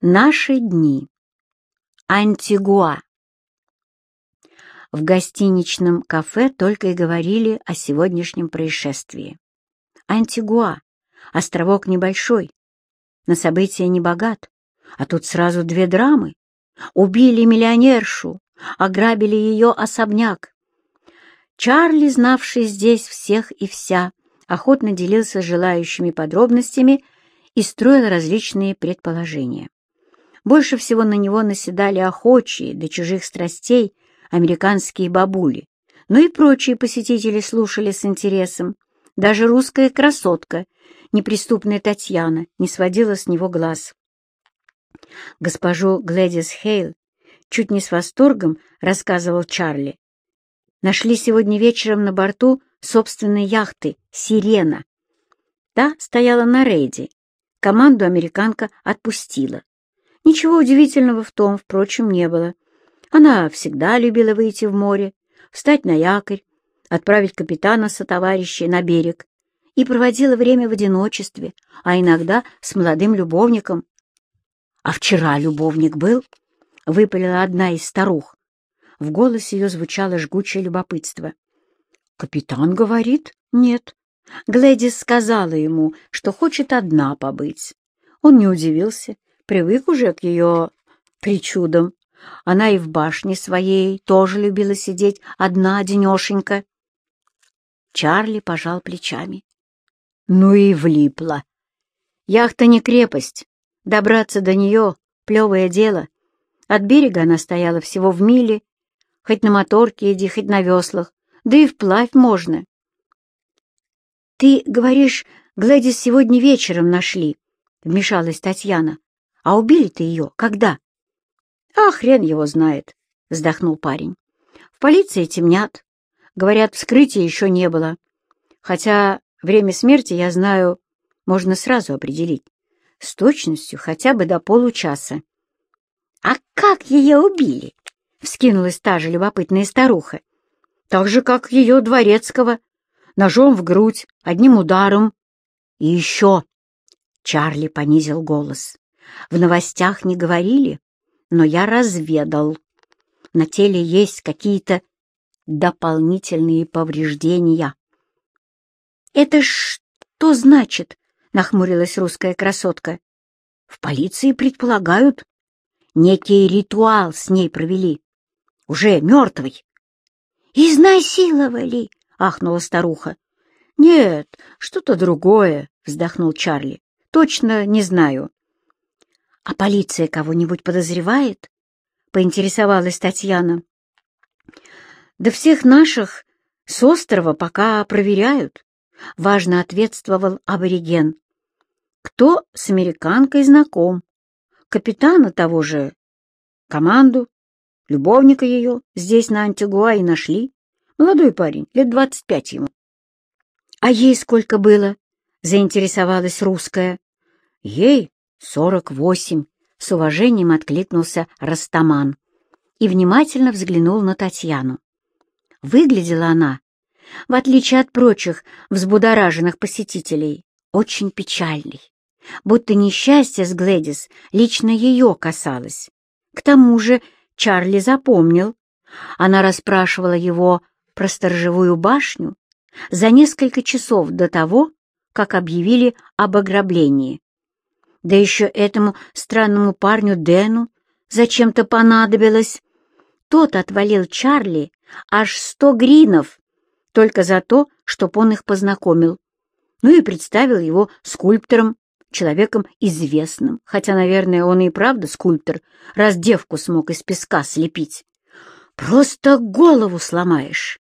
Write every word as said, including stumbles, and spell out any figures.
Наши дни. Антигуа. В гостиничном кафе только и говорили о сегодняшнем происшествии. Антигуа. Островок небольшой, на события не богат, а тут сразу две драмы. Убили миллионершу, ограбили ее особняк. Чарли, знавший здесь всех и вся, охотно делился с желающими подробностями и строил различные предположения. Больше всего на него наседали охочие до чужих страстей американские бабули, но и прочие посетители слушали с интересом. Даже русская красотка, неприступная Татьяна, не сводила с него глаз. Госпожу Глэдис Хейл чуть не с восторгом рассказывал Чарли. Нашли сегодня вечером на борту собственной яхты «Сирена». Та стояла на рейде. Команду американка отпустила. Ничего удивительного в том, впрочем, не было. Она всегда любила выйти в море, встать на якорь, отправить капитана сотоварищей на берег и проводила время в одиночестве, а иногда с молодым любовником. «А вчера любовник был?» — выпалила одна из старух. В голосе ее звучало жгучее любопытство. «Капитан говорит, нет». Глэдис сказала ему, что хочет одна побыть. Он не удивился, привык уже к ее причудам. Она и в башне своей тоже любила сидеть одна-одинешенька. Чарли пожал плечами. Ну и влипла. Яхта не крепость. Добраться до нее — плевое дело. От берега она стояла всего в миле. Хоть на моторке иди, хоть на веслах. Да и вплавь можно. — Ты говоришь, Глэдис сегодня вечером нашли, — вмешалась Татьяна. — А убили-то ее когда? — А хрен его знает, — вздохнул парень. — В полиции темнят. Говорят, вскрытия еще не было. Хотя время смерти, я знаю, можно сразу определить. С точностью хотя бы до получаса. — А как ее убили? — вскинулась та же любопытная старуха. — Так же, как ее дворецкого. Ножом в грудь, одним ударом. И еще... Чарли понизил голос. В новостях не говорили, но я разведал. На теле есть какие-то дополнительные повреждения. «Это что значит?» — нахмурилась русская красотка. «В полиции предполагают. Некий ритуал с ней провели. Уже мертвый». «Изнасиловали!» — ахнула старуха. «Нет, что-то другое», — вздохнул Чарли. «Точно не знаю». «А полиция кого-нибудь подозревает?» — поинтересовалась Татьяна. «Да всех наших с острова пока проверяют», — важно ответствовал абориген. «Кто с американкой знаком? Капитана того же, команду, любовника ее здесь на Антигуа и нашли. Молодой парень, лет двадцать пять ему». «А ей сколько было?» — заинтересовалась русская. «Ей сорок восемь», — с уважением откликнулся Растаман и внимательно взглянул на Татьяну. Выглядела она, в отличие от прочих взбудораженных посетителей, очень печальной, будто несчастье с Глэдис лично ее касалось. К тому же Чарли запомнил, она расспрашивала его про сторожевую башню за несколько часов до того, как объявили об ограблении. Да еще этому странному парню Дэну зачем-то понадобилось. Тот отвалил Чарли аж сто гринов только за то, чтоб он их познакомил. Ну и представил его скульптором, человеком известным, хотя, наверное, он и правда скульптор, раз девку смог из песка слепить. Просто голову сломаешь.